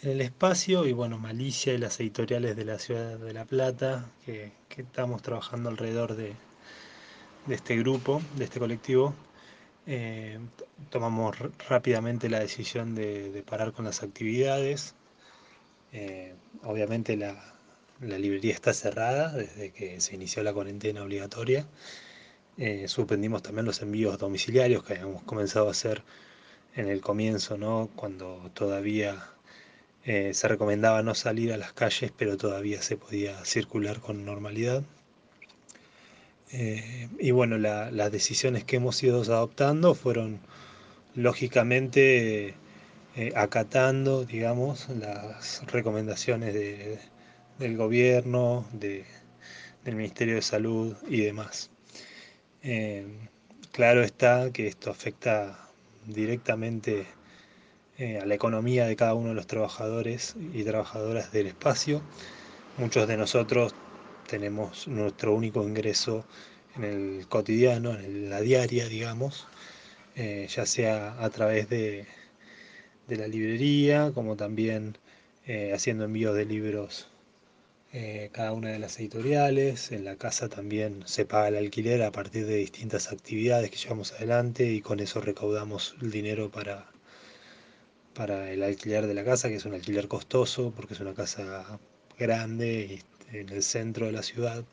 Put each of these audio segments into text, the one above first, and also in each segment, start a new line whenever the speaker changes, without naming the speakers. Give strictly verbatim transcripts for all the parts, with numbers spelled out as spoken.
en el espacio y bueno, Malicia y las editoriales de la ciudad de La Plata, que, que estamos trabajando alrededor de, de este grupo, de este colectivo. Eh, tomamos rápidamente la decisión de, de parar con las actividades. Eh, obviamente la, la librería está cerrada desde que se inició la cuarentena obligatoria. Eh, suspendimos también los envíos domiciliarios que habíamos comenzado a hacer en el comienzo, ¿no? Cuando todavía eh, se recomendaba no salir a las calles, pero todavía se podía circular con normalidad. Eh, y bueno, la, las decisiones que hemos ido adoptando fueron lógicamente eh, acatando, digamos, las recomendaciones de, del gobierno, de, del Ministerio de Salud y demás. Eh, claro está que esto afecta directamente eh, a la economía de cada uno de los trabajadores y trabajadoras del espacio. Muchos de nosotros tenemos nuestro único ingreso en el cotidiano, en la diaria, digamos, eh, ya sea a través de, de la librería, como también eh, haciendo envíos de libros eh, cada una de las editoriales. En la casa también se paga el alquiler a partir de distintas actividades que llevamos adelante y con eso recaudamos el dinero para, para el alquiler de la casa, que es un alquiler costoso porque es una casa grande y en el centro de la ciudad.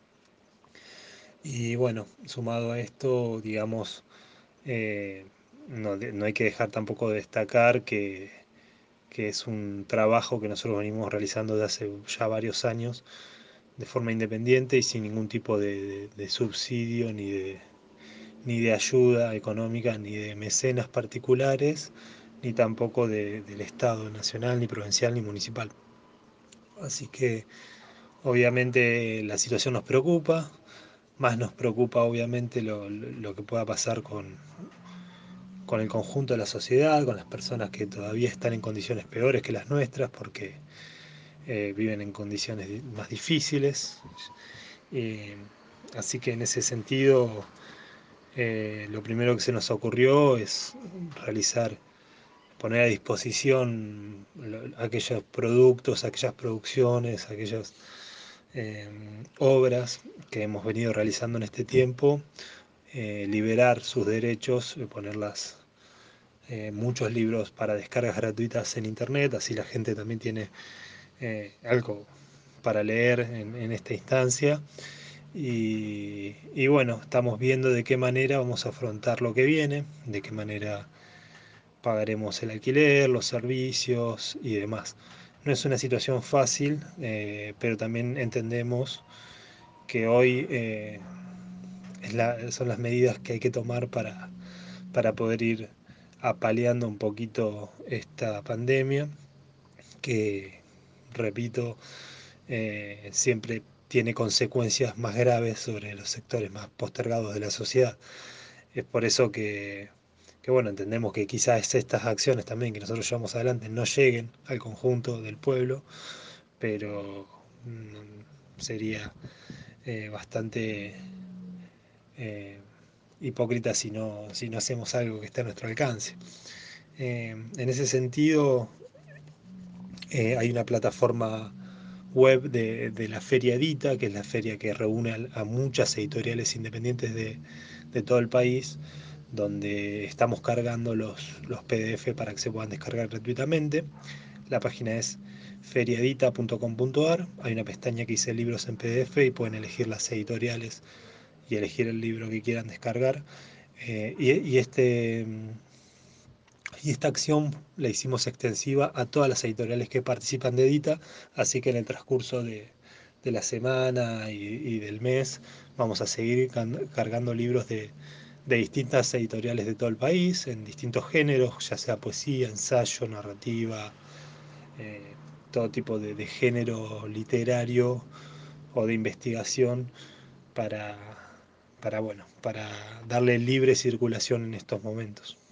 Y bueno, sumado a esto, digamos, eh, no, no hay que dejar tampoco de destacar que, que es un trabajo que nosotros venimos realizando desde hace ya varios años de forma independiente y sin ningún tipo de, de, de subsidio ni de, ni de ayuda económica, ni de mecenas particulares, ni tampoco de, del Estado nacional, ni provincial, ni municipal. Así que obviamente la situación nos preocupa, más nos preocupa obviamente lo, lo que pueda pasar con, con el conjunto de la sociedad, con las personas que todavía están en condiciones peores que las nuestras, porque eh, viven en condiciones más difíciles. Eh, así que en ese sentido, eh, lo primero que se nos ocurrió es realizar, poner a disposición aquellos productos, aquellas producciones, aquellas eh, obras que hemos venido realizando en este tiempo, eh, liberar sus derechos, ponerlas eh, muchos libros para descargas gratuitas en internet, así la gente también tiene eh, algo para leer en, en esta instancia. Y, y, bueno, estamos viendo de qué manera vamos a afrontar lo que viene, de qué manera pagaremos el alquiler, los servicios y demás. No es una situación fácil, eh, pero también entendemos que hoy eh, es la, son las medidas que hay que tomar para, para poder ir apaleando un poquito esta pandemia, que, repito, eh, siempre tiene consecuencias más graves sobre los sectores más postergados de la sociedad. Es por eso que, que bueno, entendemos que quizás estas acciones también que nosotros llevamos adelante no lleguen al conjunto del pueblo, pero mm, sería eh, bastante eh, hipócrita si no, si no hacemos algo que esté a nuestro alcance. Eh, en ese sentido, eh, hay una plataforma web de, de la Feria Edita, que es la feria que reúne a, a muchas editoriales independientes de, de, todo el país, donde estamos cargando los, los P D F para que se puedan descargar gratuitamente. La página es feriaedita punto com punto ar, hay una pestaña que dice libros en P D F y pueden elegir las editoriales y elegir el libro que quieran descargar. Eh, y, y este y esta acción la hicimos extensiva a todas las editoriales que participan de Edita, así que en el transcurso de, de la semana y, y, del mes vamos a seguir cargando libros de, de distintas editoriales de todo el país, en distintos géneros, ya sea poesía, ensayo, narrativa, eh, todo tipo de, de género literario o de investigación para, para, bueno, para darle libre circulación en estos momentos.